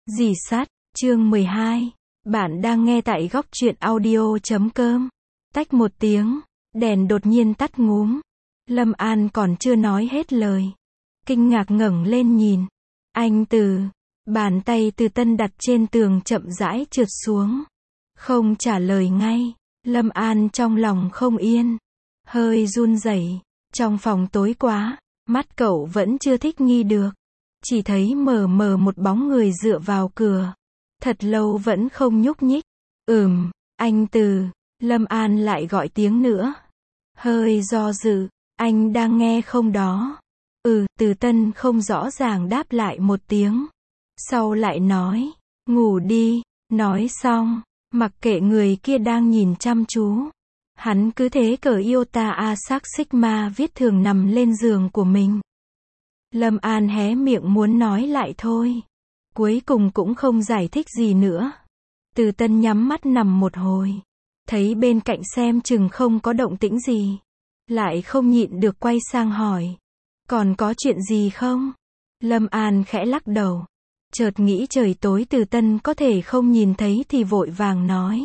Rỉ sắt, chương 12. Bạn đang nghe tại góc truyện audio.com. Tách một tiếng, đèn đột nhiên tắt ngúm. Lâm An còn chưa nói hết lời. Kinh ngạc ngẩng lên nhìn. Anh Từ. Bàn tay Từ Tân đặt trên tường chậm rãi trượt xuống. Không trả lời ngay. Lâm An trong lòng không yên. Hơi run rẩy. Trong phòng tối quá, mắt cậu vẫn chưa thích nghi được. Chỉ thấy mờ mờ một bóng người dựa vào cửa. Thật lâu vẫn không nhúc nhích. Anh Từ. Lâm An lại gọi tiếng nữa. Hơi do dự. Anh đang nghe không đó? Từ Tân không rõ ràng đáp lại một tiếng. Sau lại nói. Ngủ đi. Nói xong, mặc kệ người kia đang nhìn chăm chú. Hắn cứ thế cởi Iota Asac Sigma viết thường nằm lên giường của mình. Lâm An hé miệng muốn nói lại thôi. Cuối cùng cũng không giải thích gì nữa. Từ Tân nhắm mắt nằm một hồi. Thấy bên cạnh xem chừng không có động tĩnh gì. Lại không nhịn được quay sang hỏi. Còn có chuyện gì không? Lâm An khẽ lắc đầu. Chợt nghĩ trời tối Từ Tân có thể không nhìn thấy thì vội vàng nói.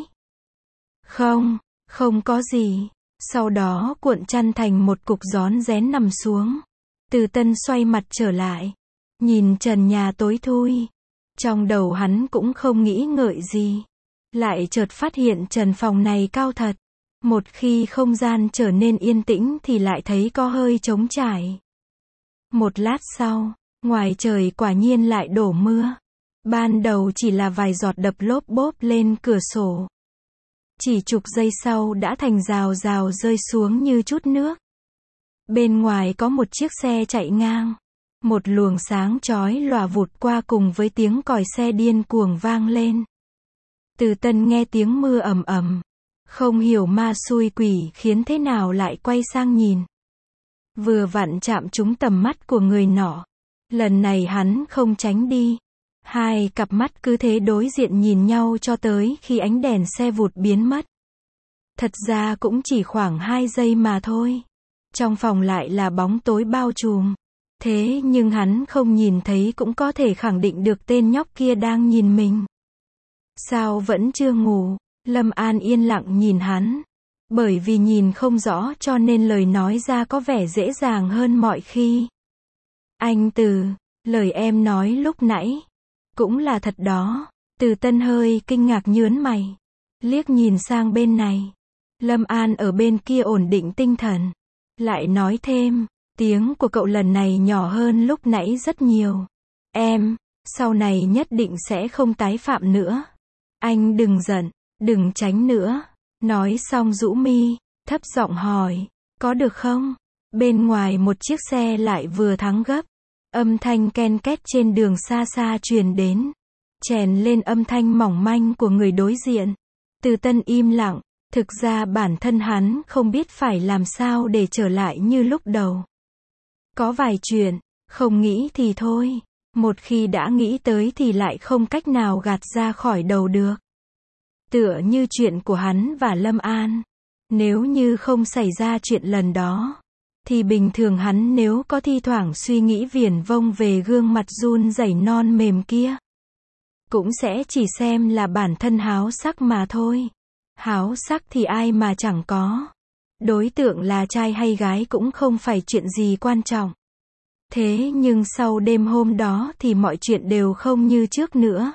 Không có gì. Sau đó cuộn chăn thành một cục rón rén nằm xuống. Từ Tân xoay mặt trở lại. Nhìn trần nhà tối thui. Trong đầu hắn cũng không nghĩ ngợi gì. Lại chợt phát hiện trần phòng này cao thật. Một khi không gian trở nên yên tĩnh thì lại thấy có hơi trống trải. Một lát sau, ngoài trời quả nhiên lại đổ mưa. Ban đầu chỉ là vài giọt đập lốp bốp lên cửa sổ. Chỉ chục giây sau đã thành rào rào rơi xuống như chút nước. Bên ngoài có một chiếc xe chạy ngang. Một luồng sáng chói lòa vụt qua cùng với tiếng còi xe điên cuồng vang lên. Từ Tân nghe tiếng mưa ầm ầm. Không hiểu ma xui quỷ khiến thế nào lại quay sang nhìn. Vừa vặn chạm trúng tầm mắt của người nọ. Lần này hắn không tránh đi. Hai cặp mắt cứ thế đối diện nhìn nhau cho tới khi ánh đèn xe vụt biến mất. Thật ra cũng chỉ khoảng 2 giây mà thôi. Trong phòng lại là bóng tối bao trùm. Thế nhưng hắn không nhìn thấy cũng có thể khẳng định được tên nhóc kia đang nhìn mình. Sao vẫn chưa ngủ? Lâm An yên lặng nhìn hắn. Bởi vì nhìn không rõ cho nên lời nói ra có vẻ dễ dàng hơn mọi khi. Anh Từ, lời em nói lúc nãy. Cũng là thật đó. Từ Tân hơi kinh ngạc nhớn mày. Liếc nhìn sang bên này. Lâm An ở bên kia ổn định tinh thần. Lại nói thêm. Tiếng của cậu lần này nhỏ hơn lúc nãy rất nhiều. Em, sau này nhất định sẽ không tái phạm nữa. Anh đừng giận, đừng tránh nữa. Nói xong rũ mi, thấp giọng hỏi. Có được không? Bên ngoài một chiếc xe lại vừa thắng gấp. Âm thanh ken két trên đường xa xa truyền đến. Chèn lên âm thanh mỏng manh của người đối diện. Từ Tân im lặng. Thực ra bản thân hắn không biết phải làm sao để trở lại như lúc đầu. Có vài chuyện, không nghĩ thì thôi. Một khi đã nghĩ tới thì lại không cách nào gạt ra khỏi đầu được. Tựa như chuyện của hắn và Lâm An. Nếu như không xảy ra chuyện lần đó, thì bình thường hắn nếu có thi thoảng suy nghĩ viển vông về gương mặt run rẩy non mềm kia, cũng sẽ chỉ xem là bản thân háo sắc mà thôi. Háo sắc thì ai mà chẳng có. Đối tượng là trai hay gái cũng không phải chuyện gì quan trọng. Thế nhưng sau đêm hôm đó thì mọi chuyện đều không như trước nữa.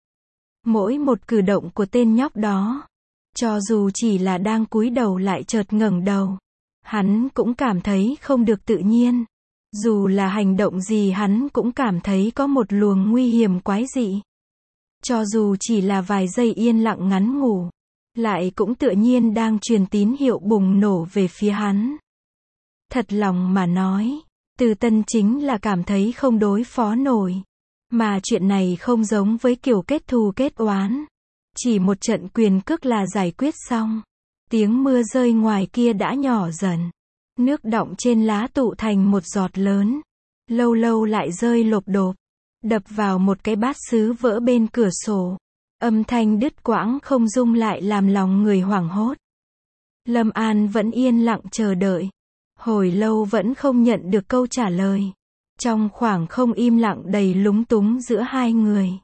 Mỗi một cử động của tên nhóc đó, cho dù chỉ là đang cúi đầu lại chợt ngẩng đầu, hắn cũng cảm thấy không được tự nhiên. Dù là hành động gì hắn cũng cảm thấy có một luồng nguy hiểm quái dị. Cho dù chỉ là vài giây yên lặng ngắn ngủ, lại cũng tựa nhiên đang truyền tín hiệu bùng nổ về phía hắn. Thật lòng mà nói, Từ Tân chính là cảm thấy không đối phó nổi. Mà chuyện này không giống với kiểu kết thù kết oán. Chỉ một trận quyền cước là giải quyết xong. Tiếng mưa rơi ngoài kia đã nhỏ dần. Nước đọng trên lá tụ thành một giọt lớn. Lâu lâu lại rơi lộp độp. Đập vào một cái bát sứ vỡ bên cửa sổ. Âm thanh đứt quãng không rung lại làm lòng người hoảng hốt. Lâm An vẫn yên lặng chờ đợi. Hồi lâu vẫn không nhận được câu trả lời. Trong khoảng không im lặng đầy lúng túng giữa hai người,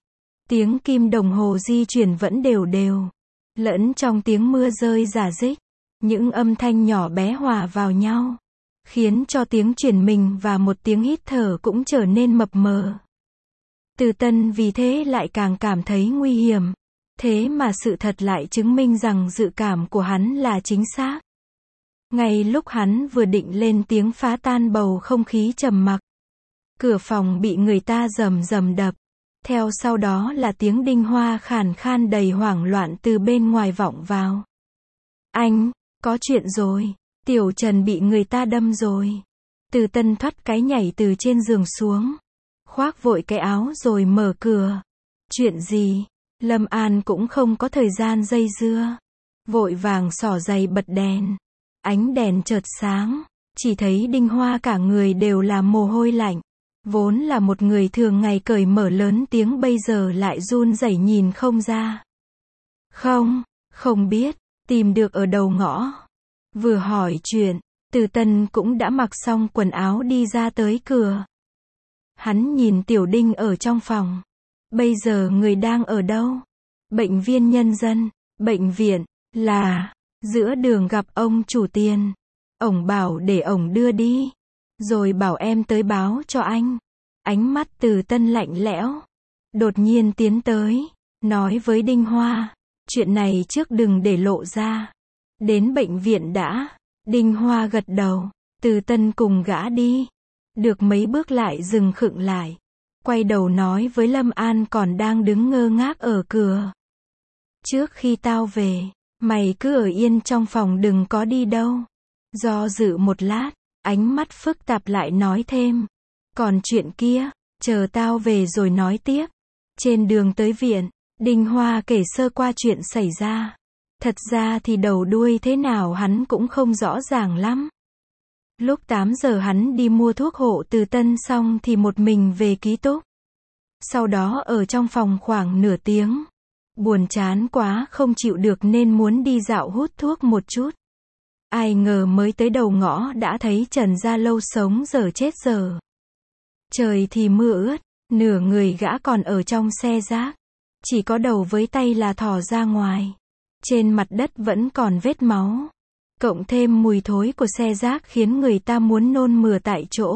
Tiếng kim đồng hồ di chuyển vẫn đều đều. Lẫn trong tiếng mưa rơi rả rích. Những âm thanh nhỏ bé hòa vào nhau. Khiến cho tiếng chuyển mình và một tiếng hít thở cũng trở nên mập mờ. Từ Tân vì thế lại càng cảm thấy nguy hiểm. Thế mà sự thật lại chứng minh rằng dự cảm của hắn là chính xác. Ngay lúc hắn vừa định lên tiếng phá tan bầu không khí trầm mặc. Cửa phòng bị người ta rầm rầm đập. Theo sau đó là tiếng Đinh Hoa khàn khan đầy hoảng loạn từ bên ngoài vọng vào. Anh, có chuyện rồi. Tiểu Trần bị người ta đâm rồi. Từ Tân thoát cái nhảy từ trên giường xuống. Khoác vội cái áo rồi mở cửa. Chuyện gì? Lâm An cũng không có thời gian dây dưa. Vội vàng xỏ giày bật đèn. Ánh đèn chợt sáng. Chỉ thấy Đinh Hoa cả người đều là mồ hôi lạnh. Vốn là một người thường ngày cởi mở lớn tiếng bây giờ lại run rẩy nhìn không ra. Không biết, tìm được ở đầu ngõ. Vừa hỏi chuyện, Từ Tân cũng đã mặc xong quần áo đi ra tới cửa. Hắn nhìn Tiểu Đinh ở trong phòng. Bây giờ người đang ở đâu? Bệnh viên nhân dân, bệnh viện, là, giữa đường gặp ông chủ tiền. Ổng bảo để ổng đưa đi. Rồi bảo em tới báo cho anh. Ánh mắt Từ Tân lạnh lẽo. Đột nhiên tiến tới. Nói với Đinh Hoa. Chuyện này trước đừng để lộ ra. Đến bệnh viện đã. Đinh Hoa gật đầu. Từ Tân cùng gã đi. Được mấy bước lại dừng khựng lại. Quay đầu nói với Lâm An còn đang đứng ngơ ngác ở cửa. Trước khi tao về, mày cứ ở yên trong phòng đừng có đi đâu. Do dự một lát, ánh mắt phức tạp lại nói thêm. Còn chuyện kia, chờ tao về rồi nói tiếp. Trên đường tới viện, Đinh Hoa kể sơ qua chuyện xảy ra. Thật ra thì đầu đuôi thế nào hắn cũng không rõ ràng lắm. Lúc 8 giờ hắn đi mua thuốc hộ Từ Tân xong thì một mình về ký túc. Sau đó ở trong phòng khoảng nửa tiếng. Buồn chán quá không chịu được nên muốn đi dạo hút thuốc một chút. Ai ngờ mới tới đầu ngõ đã thấy Trần Gia Lâu sống dở chết dở. Trời thì mưa ướt, nửa người gã còn ở trong xe rác. Chỉ có đầu với tay là thò ra ngoài. Trên mặt đất vẫn còn vết máu. Cộng thêm mùi thối của xe rác khiến người ta muốn nôn mửa tại chỗ.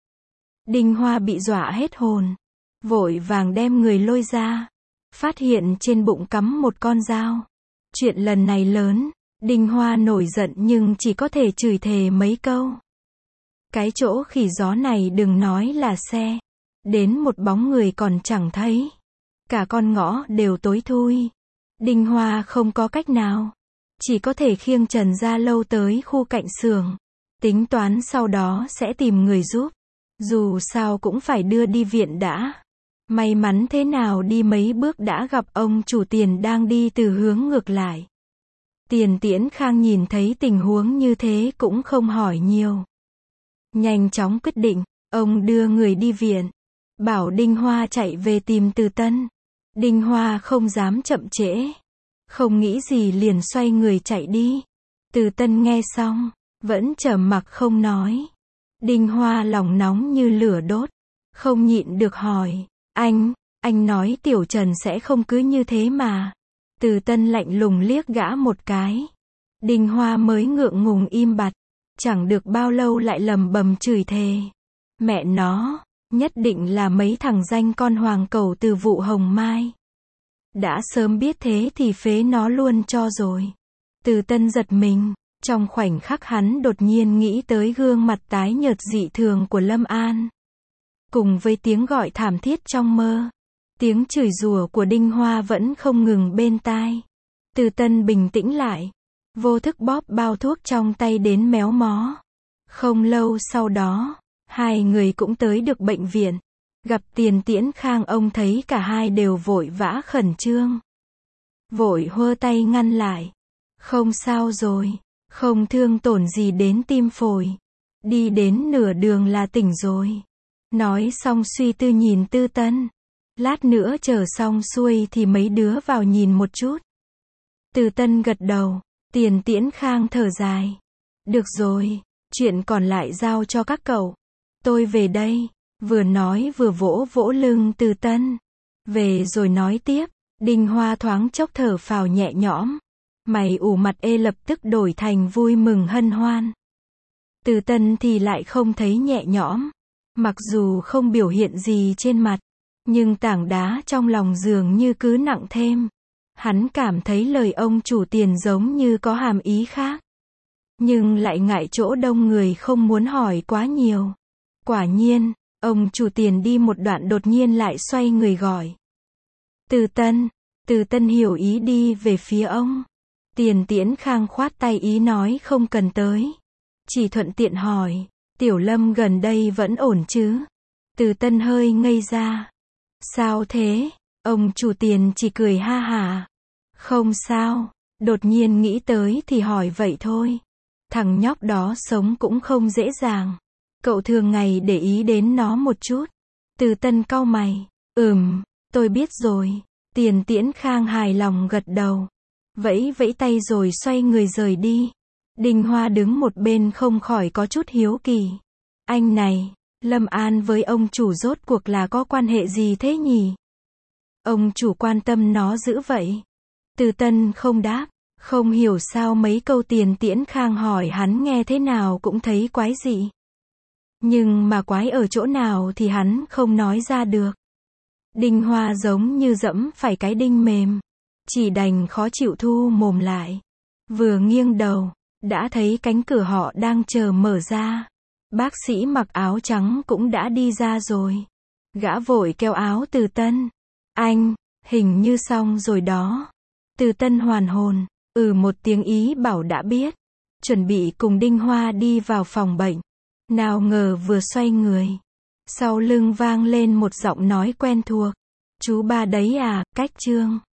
Đinh Hoa bị dọa hết hồn. Vội vàng đem người lôi ra. Phát hiện trên bụng cắm một con dao. Chuyện lần này lớn. Đinh Hoa nổi giận nhưng chỉ có thể chửi thề mấy câu. Cái chỗ khỉ gió này đừng nói là xe. Đến một bóng người còn chẳng thấy. Cả con ngõ đều tối thui. Đinh Hoa không có cách nào. Chỉ có thể khiêng Trần Gia Lâu tới khu cạnh xưởng. Tính toán sau đó sẽ tìm người giúp. Dù sao cũng phải đưa đi viện đã. May mắn thế nào đi mấy bước đã gặp ông chủ Tiền đang đi từ hướng ngược lại. Tiền Tiễn Khang nhìn thấy tình huống như thế cũng không hỏi nhiều. Nhanh chóng quyết định, ông đưa người đi viện. Bảo Đinh Hoa chạy về tìm Từ Tân. Đinh Hoa không dám chậm trễ. Không nghĩ gì liền xoay người chạy đi. Từ Tân nghe xong, vẫn trầm mặc không nói. Đinh Hoa lòng nóng như lửa đốt. Không nhịn được hỏi, anh nói Tiểu Trần sẽ không cứ như thế mà. Từ Tân lạnh lùng liếc gã một cái. Đinh Hoa mới ngượng ngùng im bặt. Chẳng được bao lâu lại lầm bầm chửi thề. Mẹ nó, nhất định là mấy thằng danh con hoàng cẩu từ vụ Hồng Mai. Đã sớm biết thế thì phế nó luôn cho rồi. Từ Tân giật mình. Trong khoảnh khắc hắn đột nhiên nghĩ tới gương mặt tái nhợt dị thường của Lâm An. Cùng với tiếng gọi thảm thiết trong mơ. Tiếng chửi rủa của Đinh Hoa vẫn không ngừng bên tai. Từ Tân bình tĩnh lại. Vô thức bóp bao thuốc trong tay đến méo mó. Không lâu sau đó, hai người cũng tới được bệnh viện. Gặp Tiền Tiễn Khang ông thấy cả hai đều vội vã khẩn trương. Vội hơ tay ngăn lại. Không sao rồi, không thương tổn gì đến tim phổi. Đi đến nửa đường là tỉnh rồi. Nói xong suy tư nhìn Từ Tân. Lát nữa chờ xong xuôi thì mấy đứa vào nhìn một chút. Từ Tân gật đầu. Tiền Tiễn Khang thở dài. Được rồi, chuyện còn lại giao cho các cậu. Tôi về đây. Vừa nói vừa vỗ vỗ lưng Từ Tân. Về rồi nói tiếp. Đinh Hoa thoáng chốc thở phào nhẹ nhõm. Mày ủ mặt lập tức đổi thành vui mừng hân hoan. Từ Tân thì lại không thấy nhẹ nhõm. Mặc dù không biểu hiện gì trên mặt, nhưng tảng đá trong lòng dường như cứ nặng thêm. Hắn cảm thấy lời ông chủ Tiền giống như có hàm ý khác. Nhưng lại ngại chỗ đông người không muốn hỏi quá nhiều. Quả nhiên, ông chủ Tiền đi một đoạn đột nhiên lại xoay người gọi. Từ Tân. Từ Tân hiểu ý đi về phía ông. Tiền Tiễn Khang khoát tay ý nói không cần tới. Chỉ thuận tiện hỏi, Tiểu Lâm gần đây vẫn ổn chứ? Từ Tân hơi ngây ra. Sao thế? Ông chủ Tiền chỉ cười ha hả. Không sao, đột nhiên nghĩ tới thì hỏi vậy thôi. Thằng nhóc đó sống cũng không dễ dàng. Cậu thường ngày để ý đến nó một chút. Từ Tân cau mày. Tôi biết rồi. Tiền Tiễn Khang hài lòng gật đầu. Vẫy vẫy tay rồi xoay người rời đi. Đinh Hoa đứng một bên không khỏi có chút hiếu kỳ. Anh này, Lâm An với ông chủ rốt cuộc là có quan hệ gì thế nhỉ? Ông chủ quan tâm nó dữ vậy. Từ Tân không đáp. Không hiểu sao mấy câu Tiền Tiễn Khang hỏi hắn nghe thế nào cũng thấy quái dị. Nhưng mà quái ở chỗ nào thì hắn không nói ra được. Đinh Hoa giống như dẫm phải cái đinh mềm. Chỉ đành khó chịu thu mồm lại. Vừa nghiêng đầu, đã thấy cánh cửa họ đang chờ mở ra. Bác sĩ mặc áo trắng cũng đã đi ra rồi. Gã vội kéo áo Từ Tân. Anh, hình như xong rồi đó. Từ Tân hoàn hồn. Một tiếng ý bảo đã biết. Chuẩn bị cùng Đinh Hoa đi vào phòng bệnh. Nào ngờ vừa xoay người. Sau lưng vang lên một giọng nói quen thuộc. Chú ba đấy à, Cách Trương.